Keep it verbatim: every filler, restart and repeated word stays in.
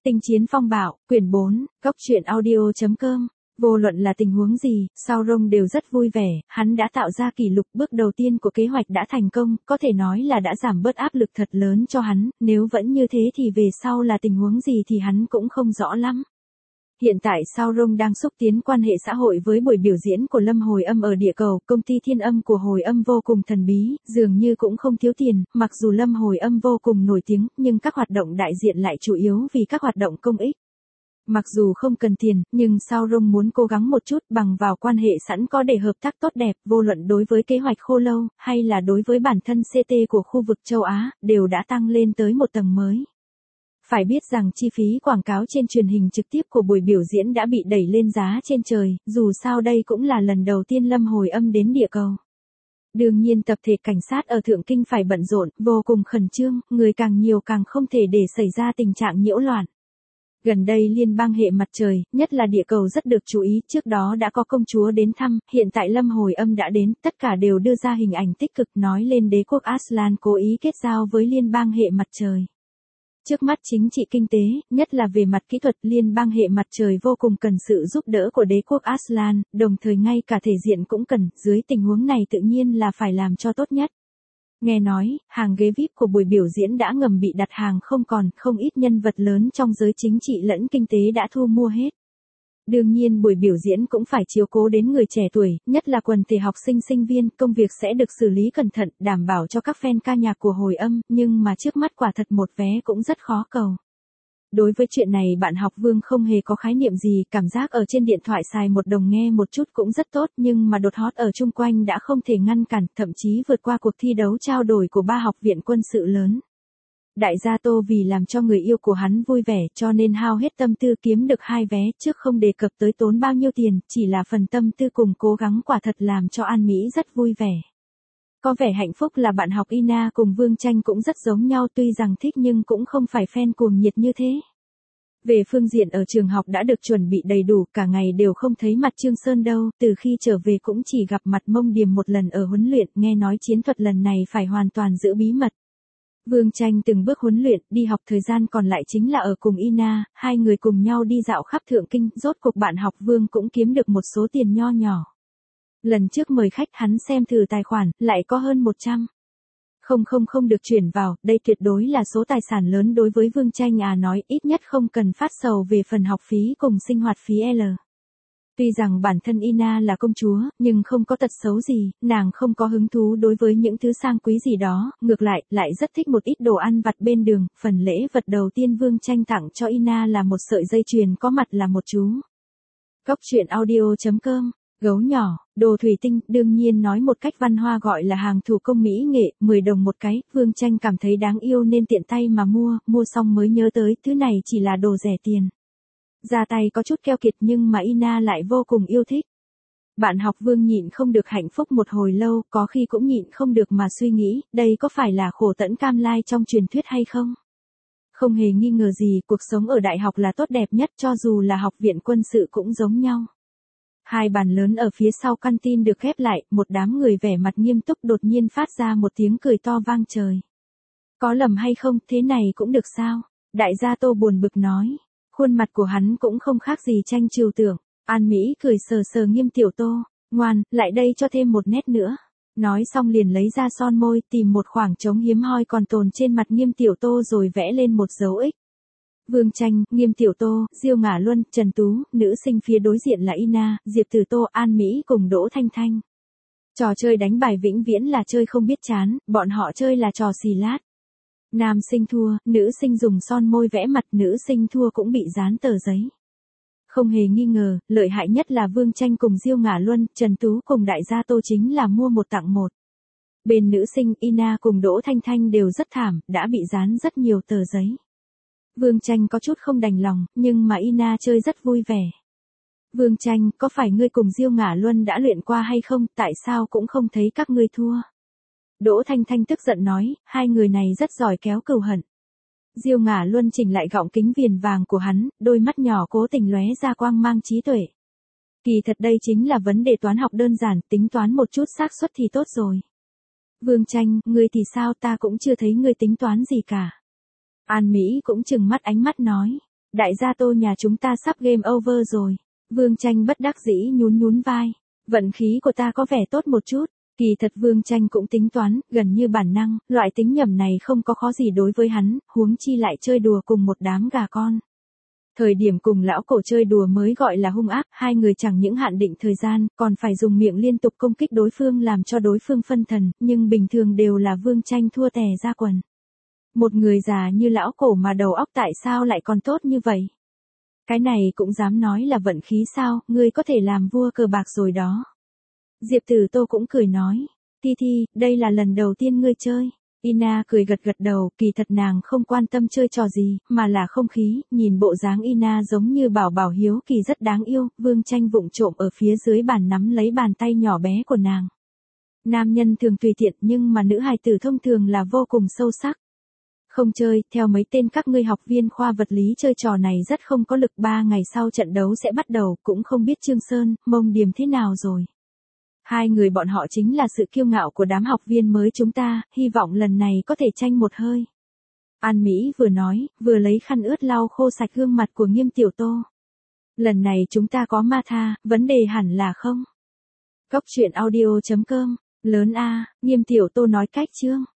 Tinh chiến phong bạo, quyển bốn, góc truyện audio chấm com. Vô luận là tình huống gì, Sauron đều rất vui vẻ, hắn đã tạo ra kỷ lục, bước đầu tiên của kế hoạch đã thành công, có thể nói là đã giảm bớt áp lực thật lớn cho hắn, nếu vẫn như thế thì về sau là tình huống gì thì hắn cũng không rõ lắm. Hiện tại Sauron đang xúc tiến quan hệ xã hội với buổi biểu diễn của Lâm Hồi Âm ở địa cầu, công ty thiên âm của Hồi Âm vô cùng thần bí, dường như cũng không thiếu tiền, mặc dù Lâm Hồi Âm vô cùng nổi tiếng, nhưng các hoạt động đại diện lại chủ yếu vì các hoạt động công ích. Mặc dù không cần tiền, nhưng Sauron muốn cố gắng một chút bằng vào quan hệ sẵn có để hợp tác tốt đẹp, vô luận đối với kế hoạch Khô Lâu, hay là đối với bản thân xê tê của khu vực châu Á, đều đã tăng lên tới một tầng mới. Phải biết rằng chi phí quảng cáo trên truyền hình trực tiếp của buổi biểu diễn đã bị đẩy lên giá trên trời, dù sao đây cũng là lần đầu tiên Lâm Hồi Âm đến địa cầu. Đương nhiên tập thể cảnh sát ở Thượng Kinh phải bận rộn, vô cùng khẩn trương, người càng nhiều càng không thể để xảy ra tình trạng nhiễu loạn. Gần đây liên bang hệ mặt trời, nhất là địa cầu rất được chú ý, trước đó đã có công chúa đến thăm, hiện tại Lâm Hồi Âm đã đến, tất cả đều đưa ra hình ảnh tích cực nói lên đế quốc Aslan cố ý kết giao với liên bang hệ mặt trời. Trước mắt chính trị kinh tế, nhất là về mặt kỹ thuật, liên bang hệ mặt trời vô cùng cần sự giúp đỡ của đế quốc Aslan, đồng thời ngay cả thể diện cũng cần, dưới tình huống này tự nhiên là phải làm cho tốt nhất. Nghe nói, hàng ghế vi ai pi của buổi biểu diễn đã ngầm bị đặt hàng không còn, không ít nhân vật lớn trong giới chính trị lẫn kinh tế đã thu mua hết. Đương nhiên buổi biểu diễn cũng phải chiếu cố đến người trẻ tuổi, nhất là quần thể học sinh sinh viên, công việc sẽ được xử lý cẩn thận, đảm bảo cho các fan ca nhạc của Hồi Âm, nhưng mà trước mắt quả thật một vé cũng rất khó cầu. Đối với chuyện này bạn học Vương không hề có khái niệm gì, cảm giác ở trên điện thoại xài một đồng nghe một chút cũng rất tốt, nhưng mà đột hot ở chung quanh đã không thể ngăn cản, thậm chí vượt qua cuộc thi đấu trao đổi của ba học viện quân sự lớn. Đại gia Tô vì làm cho người yêu của hắn vui vẻ cho nên hao hết tâm tư kiếm được hai vé, trước không đề cập tới tốn bao nhiêu tiền, chỉ là phần tâm tư cùng cố gắng quả thật làm cho An Mỹ rất vui vẻ. Có vẻ hạnh phúc là bạn học Ina cùng Vương Tranh cũng rất giống nhau, tuy rằng thích nhưng cũng không phải fan cuồng nhiệt như thế. Về phương diện ở trường học đã được chuẩn bị đầy đủ, cả ngày đều không thấy mặt Trương Sơn đâu, từ khi trở về cũng chỉ gặp mặt Mông Điềm một lần ở huấn luyện, nghe nói chiến thuật lần này phải hoàn toàn giữ bí mật. Vương Tranh từng bước huấn luyện, đi học thời gian còn lại chính là ở cùng Ina, hai người cùng nhau đi dạo khắp Thượng Kinh, rốt cuộc bạn học Vương cũng kiếm được một số tiền nho nhỏ. Lần trước mời khách hắn xem thử tài khoản, lại có hơn một trăm. Không không không được chuyển vào, đây tuyệt đối là số tài sản lớn đối với Vương Tranh à, nói ít nhất không cần phát sầu về phần học phí cùng sinh hoạt phí L. Tuy rằng bản thân Ina là công chúa, nhưng không có tật xấu gì, nàng không có hứng thú đối với những thứ sang quý gì đó, ngược lại, lại rất thích một ít đồ ăn vặt bên đường, phần lễ vật đầu tiên Vương Tranh tặng cho Ina là một sợi dây chuyền có mặt là một chú. Góc truyện audio chấm com. Gấu nhỏ, đồ thủy tinh, đương nhiên nói một cách văn hoa gọi là hàng thủ công mỹ nghệ, mười đồng một cái, Vương Tranh cảm thấy đáng yêu nên tiện tay mà mua, mua xong mới nhớ tới, thứ này chỉ là đồ rẻ tiền. Ra tay có chút keo kiệt nhưng mà Ina lại vô cùng yêu thích. Bạn học Vương nhịn không được hạnh phúc một hồi lâu, có khi cũng nhịn không được mà suy nghĩ, đây có phải là khổ tẫn cam lai trong truyền thuyết hay không? Không hề nghi ngờ gì, cuộc sống ở đại học là tốt đẹp nhất, cho dù là học viện quân sự cũng giống nhau. Hai bàn lớn ở phía sau căn tin được khép lại, một đám người vẻ mặt nghiêm túc đột nhiên phát ra một tiếng cười to vang trời. Có lầm hay không, thế này cũng được sao? Đại gia Tô buồn bực nói. Khuôn mặt của hắn cũng không khác gì Tranh trừu tưởng. An Mỹ cười sờ sờ Nghiêm Tiểu Tô. Ngoan, lại đây cho thêm một nét nữa. Nói xong liền lấy ra son môi, tìm một khoảng trống hiếm hoi còn tồn trên mặt Nghiêm Tiểu Tô rồi vẽ lên một dấu X. Vương Tranh, Nghiêm Tiểu Tô, Diêu Ngả Luân, Trần Tú, nữ sinh phía đối diện là Ina, Diệp Tử Tô, An Mỹ cùng Đỗ Thanh Thanh. Trò chơi đánh bài vĩnh viễn là chơi không biết chán, bọn họ chơi là trò xì lát. Nam sinh thua, nữ sinh dùng son môi vẽ mặt, nữ sinh thua cũng bị dán tờ giấy. Không hề nghi ngờ, lợi hại nhất là Vương Tranh cùng Diêu Ngả Luân, Trần Tú cùng đại gia Tô chính là mua một tặng một. Bên nữ sinh Ina cùng Đỗ Thanh Thanh đều rất thảm, đã bị dán rất nhiều tờ giấy. Vương Tranh có chút không đành lòng, nhưng mà Ina chơi rất vui vẻ. Vương Tranh, có phải ngươi cùng Diêu Ngả Luân đã luyện qua hay không, tại sao cũng không thấy các ngươi thua? Đỗ Thanh Thanh tức giận nói, hai người này rất giỏi kéo cừu hận. Diêu Ngả Luân chỉnh lại gọng kính viền vàng của hắn, đôi mắt nhỏ cố tình lóe ra quang mang trí tuệ. Kỳ thật đây chính là vấn đề toán học đơn giản, tính toán một chút xác suất thì tốt rồi. Vương Tranh, ngươi thì sao, ta cũng chưa thấy ngươi tính toán gì cả. An Mỹ cũng trừng mắt ánh mắt nói. đại gia Tô nhà chúng ta sắp game over rồi. Vương Tranh bất đắc dĩ nhún nhún vai. Vận khí của ta có vẻ tốt một chút. Kỳ thật Vương Tranh cũng tính toán, gần như bản năng, loại tính nhầm này không có khó gì đối với hắn, huống chi lại chơi đùa cùng một đám gà con. Thời điểm cùng lão cổ chơi đùa mới gọi là hung ác, hai người chẳng những hạn định thời gian, còn phải dùng miệng liên tục công kích đối phương làm cho đối phương phân thần, nhưng bình thường đều là Vương Tranh thua tè ra quần. Một người già như lão cổ mà đầu óc tại sao lại còn tốt như vậy? Cái này cũng dám nói là vận khí sao, ngươi có thể làm vua cờ bạc rồi đó. Diệp Tử Tô cũng cười nói, Thi Thi, đây là lần đầu tiên ngươi chơi. Ina cười gật gật đầu, kỳ thật nàng không quan tâm chơi trò gì, mà là không khí, nhìn bộ dáng Ina giống như bảo bảo hiếu kỳ rất đáng yêu, Vương Tranh vụng trộm ở phía dưới bàn nắm lấy bàn tay nhỏ bé của nàng. Nam nhân thường tùy tiện nhưng mà nữ hài tử thông thường là vô cùng sâu sắc. Không chơi, theo mấy tên các ngươi học viên khoa vật lý chơi trò này rất không có lực, ba ngày sau trận đấu sẽ bắt đầu, cũng không biết Trương Sơn, Mông Điềm thế nào rồi. Hai người bọn họ chính là sự kiêu ngạo của đám học viên mới chúng ta, hy vọng lần này có thể tranh một hơi. An Mỹ vừa nói, vừa lấy khăn ướt lau khô sạch gương mặt của Nghiêm Tiểu Tô. Lần này chúng ta có ma tha, vấn đề hẳn là không. Cốc truyện audio chấm com, lớn A, Nghiêm Tiểu Tô nói cách chương.